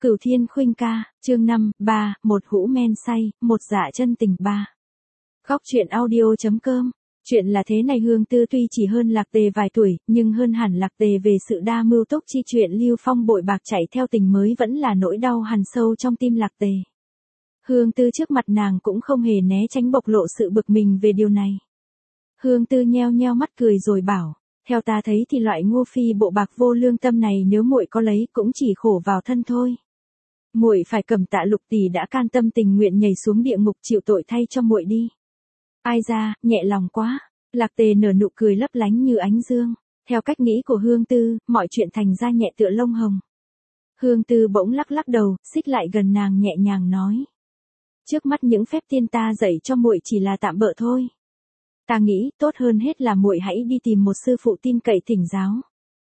Cửu Thiên Khuynh ca, chương 5, 3, một hũ men say, một dạ chân tình 3. Khóc chuyện audio.com. Chuyện là thế này, Hương Tư tuy chỉ hơn Lạc Tề vài tuổi, nhưng hơn hẳn Lạc Tề về sự đa mưu túc chi. Chuyện Lưu Phong bội bạc chạy theo tình mới vẫn là nỗi đau hằn sâu trong tim Lạc Tề. Hương Tư trước mặt nàng cũng không hề né tránh bộc lộ sự bực mình về điều này. Hương Tư nheo nheo mắt cười rồi bảo, theo ta thấy thì loại ngu phi bộ bạc vô lương tâm này nếu muội có lấy cũng chỉ khổ vào thân thôi. Muội phải cầm tạ Lục tỷ đã can tâm tình nguyện nhảy xuống địa ngục chịu tội thay cho muội đi. Ai ra, nhẹ lòng quá. Lạc Tề nở nụ cười lấp lánh như ánh dương. Theo cách nghĩ của Hương Tư, mọi chuyện thành ra nhẹ tựa lông hồng. Hương Tư bỗng lắc lắc đầu, xích lại gần nàng nhẹ nhàng nói. Trước mắt những phép tiên ta dạy cho muội chỉ là tạm bợ thôi. Ta nghĩ tốt hơn hết là muội hãy đi tìm một sư phụ tin cậy thỉnh giáo.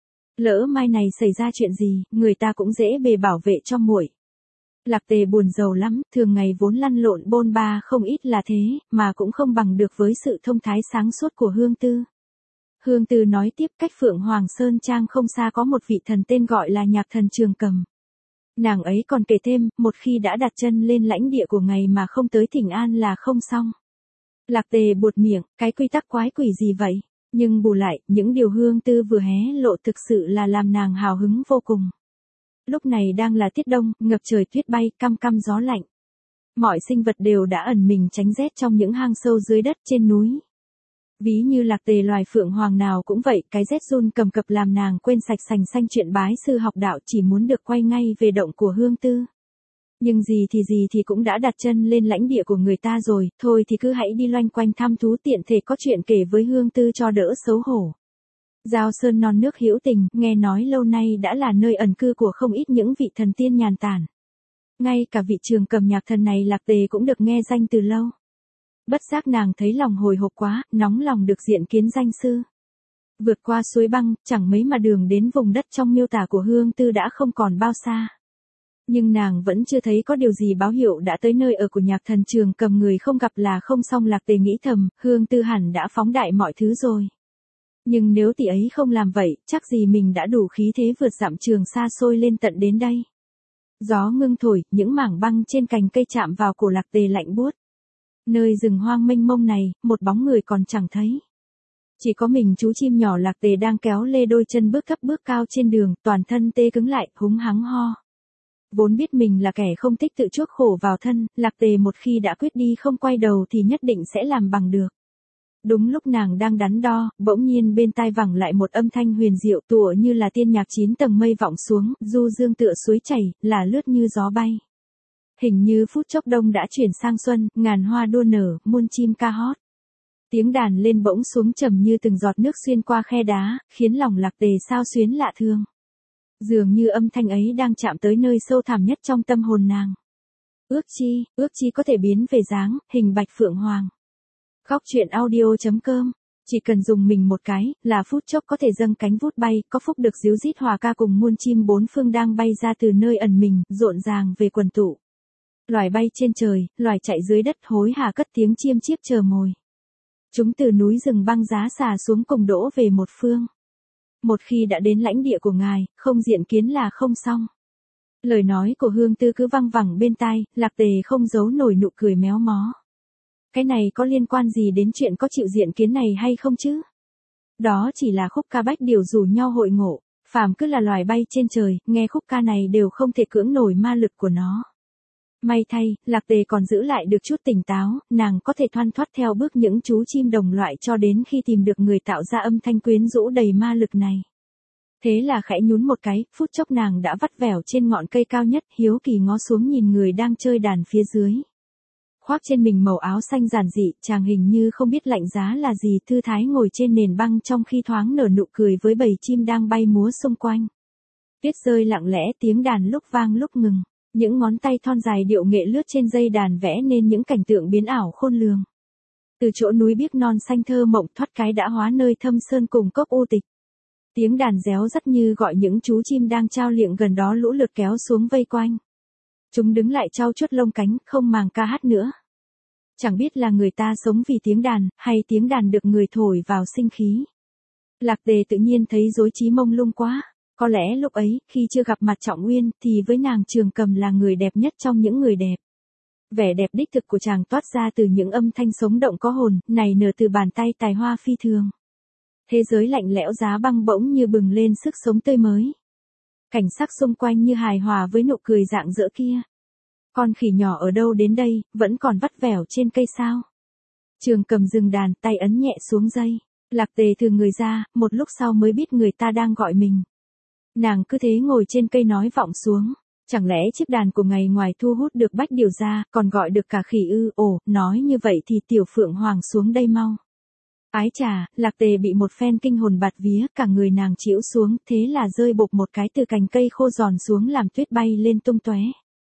Lỡ mai này xảy ra chuyện gì, người ta cũng dễ bề bảo vệ cho muội. Lạc Tề buồn rầu lắm, thường ngày vốn lăn lộn bôn ba không ít là thế, mà cũng không bằng được với sự thông thái sáng suốt của Hương Tư. Hương Tư nói tiếp, cách Phượng Hoàng Sơn Trang không xa có một vị thần tên gọi là Nhạc Thần Trường Cầm. Nàng ấy còn kể thêm, một khi đã đặt chân lên lãnh địa của ngài mà không tới thỉnh an là không xong. Lạc Tề buột miệng, cái quy tắc quái quỷ gì vậy? Nhưng bù lại, những điều Hương Tư vừa hé lộ thực sự là làm nàng hào hứng vô cùng. Lúc này đang là tiết đông, ngập trời tuyết bay, căm căm gió lạnh. Mọi sinh vật đều đã ẩn mình tránh rét trong những hang sâu dưới đất trên núi. Ví như Lạc Tề loài phượng hoàng nào cũng vậy, cái rét run cầm cập làm nàng quên sạch sành xanh chuyện bái sư học đạo, chỉ muốn được quay ngay về động của Hương Tư. Nhưng gì thì cũng đã đặt chân lên lãnh địa của người ta rồi, thôi thì cứ hãy đi loanh quanh thăm thú tiện thể có chuyện kể với Hương Tư cho đỡ xấu hổ. Giao Sơn non nước hữu tình, nghe nói lâu nay đã là nơi ẩn cư của không ít những vị thần tiên nhàn tản. Ngay cả vị Trường Cầm nhạc thần này Lạc Tề cũng được nghe danh từ lâu. Bất giác nàng thấy lòng hồi hộp quá, nóng lòng được diện kiến danh sư. Vượt qua suối băng, chẳng mấy mà đường đến vùng đất trong miêu tả của Hương Tư đã không còn bao xa. Nhưng nàng vẫn chưa thấy có điều gì báo hiệu đã tới nơi ở của Nhạc Thần Trường Cầm, người không gặp là không xong. Lạc Tề nghĩ thầm, Hương Tư hẳn đã phóng đại mọi thứ rồi. Nhưng nếu tỷ ấy không làm vậy, chắc gì mình đã đủ khí thế vượt dặm trường xa xôi lên tận đến đây. Gió ngưng thổi, những mảng băng trên cành cây chạm vào cổ Lạc Tề lạnh buốt. Nơi rừng hoang mênh mông này, một bóng người còn chẳng thấy. Chỉ có mình chú chim nhỏ Lạc Tề đang kéo lê đôi chân bước thấp bước cao trên đường, toàn thân tê cứng lại, húng hắng ho. Vốn biết mình là kẻ không thích tự chuốc khổ vào thân, Lạc Tề một khi đã quyết đi không quay đầu thì nhất định sẽ làm bằng được. Đúng lúc nàng đang đắn đo, bỗng nhiên bên tai vẳng lại một âm thanh huyền diệu, tựa như là tiên nhạc 9 tầng mây vọng xuống, du dương tựa suối chảy, là lướt như gió bay. Hình như phút chốc đông đã chuyển sang xuân, ngàn hoa đua nở, muôn chim ca hót. Tiếng đàn lên bỗng xuống trầm như từng giọt nước xuyên qua khe đá, khiến lòng Lạc Tề xao xuyến lạ thương. Dường như âm thanh ấy đang chạm tới nơi sâu thẳm nhất trong tâm hồn nàng. Ước chi có thể biến về dáng, hình bạch phượng hoàng. Khóc chuyện audio.com. Chỉ cần dùng mình một cái, là phút chốc có thể dâng cánh vút bay, có phúc được díu dít hòa ca cùng muôn chim bốn phương đang bay ra từ nơi ẩn mình, rộn ràng về quần tụ. Loài bay trên trời, loài chạy dưới đất hối hả cất tiếng chiêm chiếp chờ mồi. Chúng từ núi rừng băng giá xà xuống cùng đỗ về một phương. Một khi đã đến lãnh địa của ngài, không diện kiến là không xong. Lời nói của Hương Tư cứ văng vẳng bên tai, Lạc Tề không giấu nổi nụ cười méo mó. Cái này có liên quan gì đến chuyện có chịu diện kiến này hay không chứ? Đó chỉ là khúc ca bách điều rủ nhau hội ngộ, phàm cứ là loài bay trên trời, nghe khúc ca này đều không thể cưỡng nổi ma lực của nó. May thay, Lạc Tề còn giữ lại được chút tỉnh táo, nàng có thể thoăn thoắt theo bước những chú chim đồng loại cho đến khi tìm được người tạo ra âm thanh quyến rũ đầy ma lực này. Thế là khẽ nhún một cái, phút chốc nàng đã vắt vẻo trên ngọn cây cao nhất, hiếu kỳ ngó xuống nhìn người đang chơi đàn phía dưới. Khoác trên mình màu áo xanh giản dị, chàng hình như không biết lạnh giá là gì, thư thái ngồi trên nền băng trong khi thoáng nở nụ cười với bầy chim đang bay múa xung quanh. Tuyết rơi lặng lẽ, tiếng đàn lúc vang lúc ngừng. Những ngón tay thon dài điệu nghệ lướt trên dây đàn vẽ nên những cảnh tượng biến ảo khôn lường. Từ chỗ núi biếc non xanh thơ mộng thoát cái đã hóa nơi thâm sơn cùng cốc u tịch. Tiếng đàn réo rắt như gọi những chú chim đang trao liệng gần đó lũ lượt kéo xuống vây quanh. Chúng đứng lại trao chuốt lông cánh, không màng ca hát nữa. Chẳng biết là người ta sống vì tiếng đàn, hay tiếng đàn được người thổi vào sinh khí. Lạc Tề tự nhiên thấy rối trí mông lung quá. Có lẽ lúc ấy, khi chưa gặp mặt Trọng Uyên, thì với nàng Trường Cầm là người đẹp nhất trong những người đẹp. Vẻ đẹp đích thực của chàng toát ra từ những âm thanh sống động có hồn, này nở từ bàn tay tài hoa phi thường. Thế giới lạnh lẽo giá băng bỗng như bừng lên sức sống tươi mới. Cảnh sắc xung quanh như hài hòa với nụ cười rạng rỡ kia. Con khỉ nhỏ ở đâu đến đây, vẫn còn vắt vẻo trên cây sao. Trường Cầm dừng đàn, tay ấn nhẹ xuống dây. Lạc Tề thừ người ra, một lúc sau mới biết người ta đang gọi mình. Nàng cứ thế ngồi trên cây nói vọng xuống. Chẳng lẽ chiếc đàn của ngày ngoài thu hút được Bách Điều ra, còn gọi được cả khỉ ư? Ồ, nói như vậy thì tiểu Phượng Hoàng xuống đây mau. Ái chà, Lạc Tề bị một phen kinh hồn bạt vía, cả người nàng chĩu xuống, thế là rơi bộp một cái từ cành cây khô giòn xuống làm tuyết bay lên tung tóe.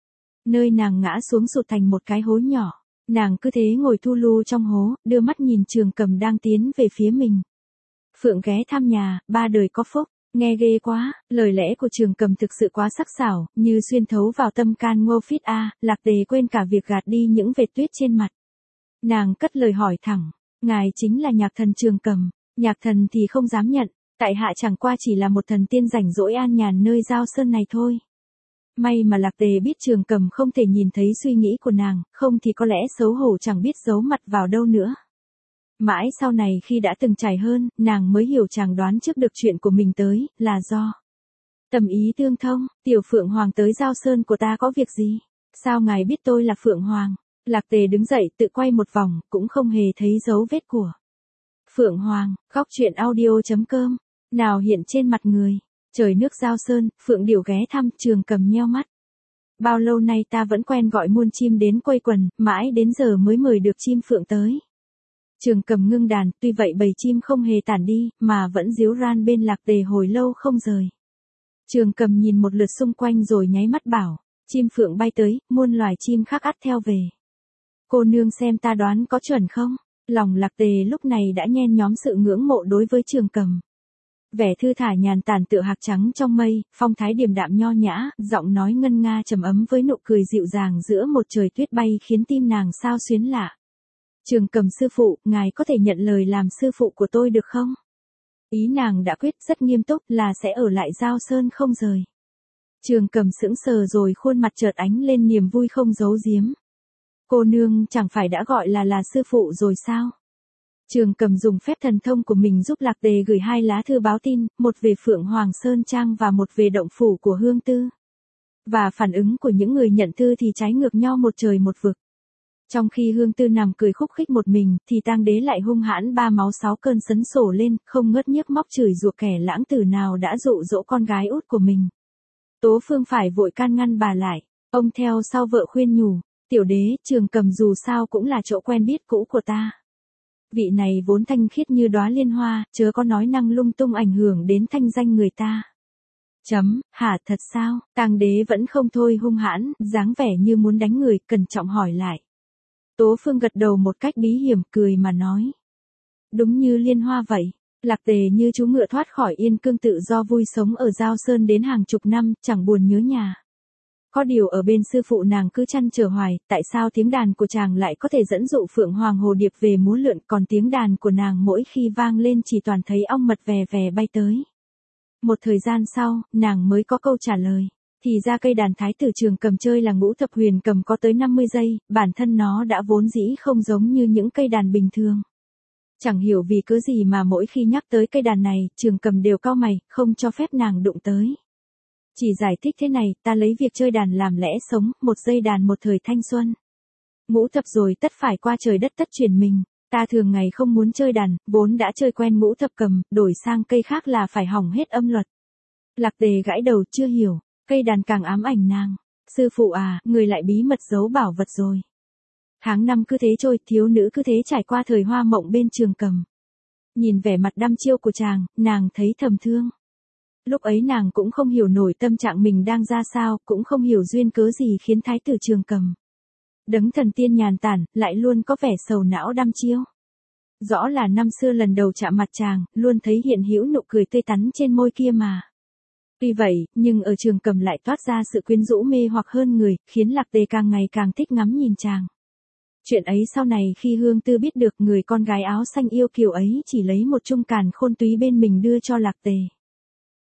Nơi nàng ngã xuống sụt thành một cái hố nhỏ. Nàng cứ thế ngồi thu lu trong hố, đưa mắt nhìn Trường Cầm đang tiến về phía mình. Phượng ghé thăm nhà, ba đời có phúc. Nghe ghê quá, lời lẽ của Trường Cầm thực sự quá sắc sảo, như xuyên thấu vào tâm can Ngô Phít a. Lạc Tề quên cả việc gạt đi những vệt tuyết trên mặt. Nàng cất lời hỏi thẳng, ngài chính là nhạc thần Trường Cầm. Nhạc thần thì không dám nhận, tại hạ chẳng qua chỉ là một thần tiên rảnh rỗi an nhàn nơi Giao Sơn này thôi. May mà Lạc Tề biết Trường Cầm không thể nhìn thấy suy nghĩ của nàng, không thì có lẽ xấu hổ chẳng biết giấu mặt vào đâu nữa. Mãi sau này khi đã từng trải hơn, nàng mới hiểu chàng đoán trước được chuyện của mình tới, là do tâm ý tương thông. Tiểu Phượng Hoàng tới Giao Sơn của ta có việc gì? Sao ngài biết tôi là Phượng Hoàng? Lạc Tề đứng dậy tự quay một vòng, cũng không hề thấy dấu vết của Phượng Hoàng. Góc truyện audio.com. Nào hiện trên mặt người. Trời nước Giao Sơn, Phượng Điểu ghé thăm, Trường Cầm nheo mắt. Bao lâu nay ta vẫn quen gọi muôn chim đến quây quần, mãi đến giờ mới mời được chim Phượng tới. Trường Cầm ngưng đàn, tuy vậy bầy chim không hề tản đi, mà vẫn ríu ran bên Lạc Tề hồi lâu không rời. Trường Cầm nhìn một lượt xung quanh rồi nháy mắt bảo, chim Phượng bay tới, muôn loài chim khác ắt theo về. Cô nương xem ta đoán có chuẩn không? Lòng Lạc Tề lúc này đã nhen nhóm sự ngưỡng mộ đối với Trường Cầm. Vẻ thư thả nhàn tản tựa hạc trắng trong mây, phong thái điềm đạm nho nhã, giọng nói ngân nga trầm ấm với nụ cười dịu dàng giữa một trời tuyết bay khiến tim nàng xao xuyến lạ. Trường Cầm sư phụ, ngài có thể nhận lời làm sư phụ của tôi được không? Ý nàng đã quyết rất nghiêm túc là sẽ ở lại Giao Sơn không rời. Trường Cầm sững sờ rồi khuôn mặt chợt ánh lên niềm vui không giấu giếm. Cô nương chẳng phải đã gọi là sư phụ rồi sao? Trường Cầm dùng phép thần thông của mình giúp Lạc Tề gửi 2 lá thư báo tin, một về Phượng Hoàng Sơn Trang và một về động phủ của Hương Tư. Và phản ứng của những người nhận thư thì trái ngược nhau một trời một vực. Trong khi Hương Tư nằm cười khúc khích một mình, thì Tang Đế lại hung hãn 3 máu 6 cơn sấn sổ lên, không ngớt nhức móc chửi rủa kẻ lãng tử nào đã dụ dỗ con gái út của mình. Tố Phương phải vội can ngăn bà lại, ông theo sau vợ khuyên nhủ, tiểu đế, Trường Cầm dù sao cũng là chỗ quen biết cũ của ta. Vị này vốn thanh khiết như đóa liên hoa, chớ có nói năng lung tung ảnh hưởng đến thanh danh người ta. Hả thật sao? Tang Đế vẫn không thôi hung hãn, dáng vẻ như muốn đánh người, cẩn trọng hỏi lại. Tố Phương gật đầu một cách bí hiểm, cười mà nói. Đúng như liên hoa vậy. Lạc Tề như chú ngựa thoát khỏi yên cương tự do vui sống ở Giao Sơn đến hàng chục năm, chẳng buồn nhớ nhà. Có điều ở bên sư phụ nàng cứ trăn trở hoài, tại sao tiếng đàn của chàng lại có thể dẫn dụ Phượng Hoàng Hồ Điệp về múa lượn, còn tiếng đàn của nàng mỗi khi vang lên chỉ toàn thấy ong mật vè vè bay tới. Một thời gian sau, nàng mới có câu trả lời. Thì ra cây đàn Thái tử Trường Cầm chơi là ngũ thập huyền cầm có tới 50 giây, bản thân nó đã vốn dĩ không giống như những cây đàn bình thường. Chẳng hiểu vì cớ gì mà mỗi khi nhắc tới cây đàn này, Trường Cầm đều cau mày, không cho phép nàng đụng tới. Chỉ giải thích thế này, ta lấy việc chơi đàn làm lẽ sống, một giây đàn một thời thanh xuân. Ngũ thập rồi tất phải qua trời đất tất chuyển mình. Ta thường ngày không muốn chơi đàn, vốn đã chơi quen ngũ thập cầm, đổi sang cây khác là phải hỏng hết âm luật. Lạc Tề gãi đầu chưa hiểu, cây đàn càng ám ảnh nàng. Sư phụ à, người lại bí mật giấu bảo vật rồi. Tháng năm cứ thế trôi, thiếu nữ cứ thế trải qua thời hoa mộng bên Trường Cầm. Nhìn vẻ mặt đăm chiêu của chàng, nàng thấy thầm thương. Lúc ấy nàng cũng không hiểu nổi tâm trạng mình đang ra sao, cũng không hiểu duyên cớ gì khiến Thái tử Trường Cầm đấng thần tiên nhàn tản, lại luôn có vẻ sầu não đăm chiêu. Rõ là năm xưa lần đầu chạm mặt chàng, luôn thấy hiện hữu nụ cười tươi tắn trên môi kia mà. Tuy vậy, nhưng ở Trường Cầm lại toát ra sự quyến rũ mê hoặc hơn người, khiến Lạc Tề càng ngày càng thích ngắm nhìn chàng. Chuyện ấy sau này khi Hương Tư biết được người con gái áo xanh yêu kiều ấy chỉ lấy một chung càn khôn túy bên mình đưa cho Lạc Tề.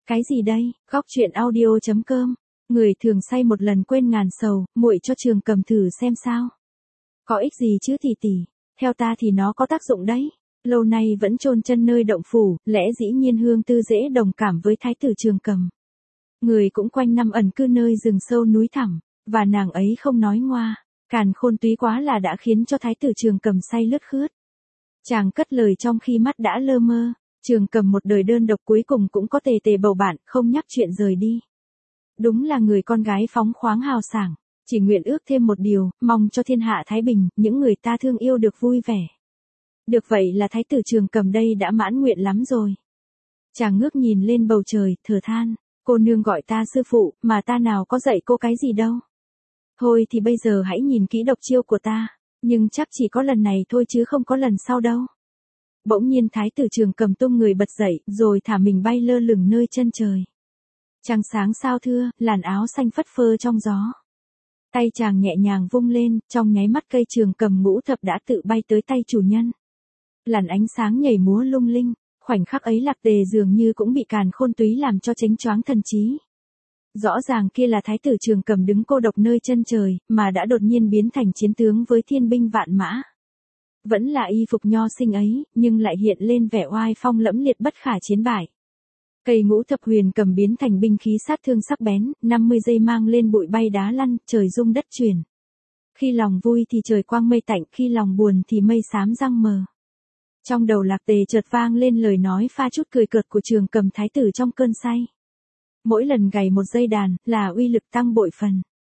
Cái gì đây? Góc truyện audio.com. Người thường say một lần quên ngàn sầu, muội cho Trường Cầm thử xem sao. Có ích gì chứ tỷ. Theo ta thì nó có tác dụng đấy. Lâu nay vẫn chôn chân nơi động phủ, lẽ dĩ nhiên Hương Tư dễ đồng cảm với thái tử Trường Cầm. Người cũng quanh năm ẩn cư nơi rừng sâu núi thẳm, và nàng ấy không nói ngoa, càn khôn túy quá là đã khiến cho thái tử Trường Cầm say lướt khướt. Chàng cất lời trong khi mắt đã lơ mơ. Trường Cầm một đời đơn độc cuối cùng cũng có tề bầu bạn, không nhắc chuyện rời đi. Đúng là người con gái phóng khoáng hào sảng, chỉ nguyện ước thêm một điều, mong cho thiên hạ thái bình, những người ta thương yêu được vui vẻ. Được vậy là thái tử Trường Cầm đây đã mãn nguyện lắm rồi. Chàng ngước nhìn lên bầu trời, thở than, cô nương gọi ta sư phụ, mà ta nào có dạy cô cái gì đâu. Thôi thì bây giờ hãy nhìn kỹ độc chiêu của ta, nhưng chắc chỉ có lần này thôi chứ không có lần sau đâu. Bỗng nhiên thái tử Trường Cầm tung người bật dậy, rồi thả mình bay lơ lửng nơi chân trời. Trăng sáng sao thưa, làn áo xanh phất phơ trong gió. Tay chàng nhẹ nhàng vung lên, trong nháy mắt cây Trường Cầm ngũ thập đã tự bay tới tay chủ nhân. Làn ánh sáng nhảy múa lung linh, khoảnh khắc ấy Lạc Tề dường như cũng bị càn khôn túy làm cho chánh choáng thần trí. Rõ ràng kia là thái tử Trường Cầm đứng cô độc nơi chân trời, mà đã đột nhiên biến thành chiến tướng với thiên binh vạn mã. Vẫn là y phục nho sinh ấy, nhưng lại hiện lên vẻ oai phong lẫm liệt bất khả chiến bại. Cây ngũ thập huyền cầm biến thành binh khí sát thương sắc bén, 50 giây mang lên bụi bay đá lăn, trời rung đất chuyển. Khi lòng vui thì trời quang mây tạnh, khi lòng buồn thì mây xám răng mờ. Trong đầu Lạc Tề chợt vang lên lời nói pha chút cười cợt của Trường Cầm thái tử trong cơn say. Mỗi lần gảy một dây đàn, là uy lực tăng bội phần.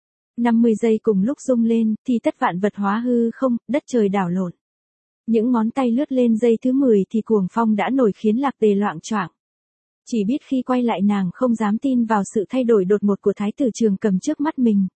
50 giây cùng lúc rung lên, thì tất vạn vật hóa hư không, đất trời đảo lộn. Những ngón tay lướt lên giây thứ 10 thì cuồng phong đã nổi khiến Lạc Tề loạng choạng. Chỉ biết khi quay lại nàng không dám tin vào sự thay đổi đột ngột của thái tử Trường Cầm trước mắt mình.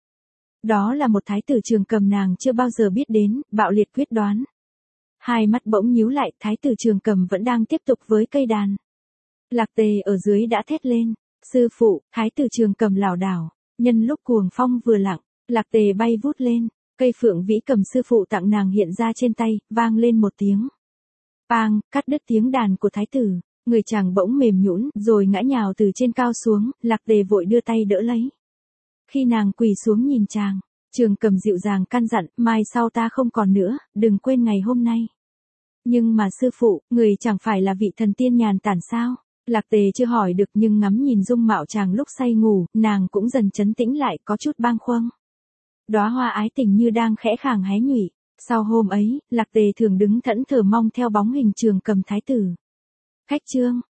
Đó là một thái tử Trường Cầm nàng chưa bao giờ biết đến, bạo liệt quyết đoán. Hai mắt bỗng nhíu lại, thái tử Trường Cầm vẫn đang tiếp tục với cây đàn. Lạc Tề ở dưới đã thét lên, sư phụ, thái tử Trường Cầm lảo đảo, nhân lúc cuồng phong vừa lặng, Lạc Tề bay vút lên. Cây phượng vĩ cầm sư phụ tặng nàng hiện ra trên tay, vang lên một tiếng. Bang, cắt đứt tiếng đàn của thái tử, người chàng bỗng mềm nhũn, rồi ngã nhào từ trên cao xuống, Lạc Tề vội đưa tay đỡ lấy. Khi nàng quỳ xuống nhìn chàng, Trường Cầm dịu dàng căn dặn, mai sau ta không còn nữa, đừng quên ngày hôm nay. Nhưng mà sư phụ, người chẳng phải là vị thần tiên nhàn tản sao? Lạc Tề chưa hỏi được nhưng ngắm nhìn dung mạo chàng lúc say ngủ, nàng cũng dần trấn tĩnh lại, có chút bâng khuâng. Đóa hoa ái tình như đang khẽ khàng hé nhụy. Sau hôm ấy, Lạc Tề thường đứng thẫn thờ mong theo bóng hình Trường Cầm thái tử. Khách chương.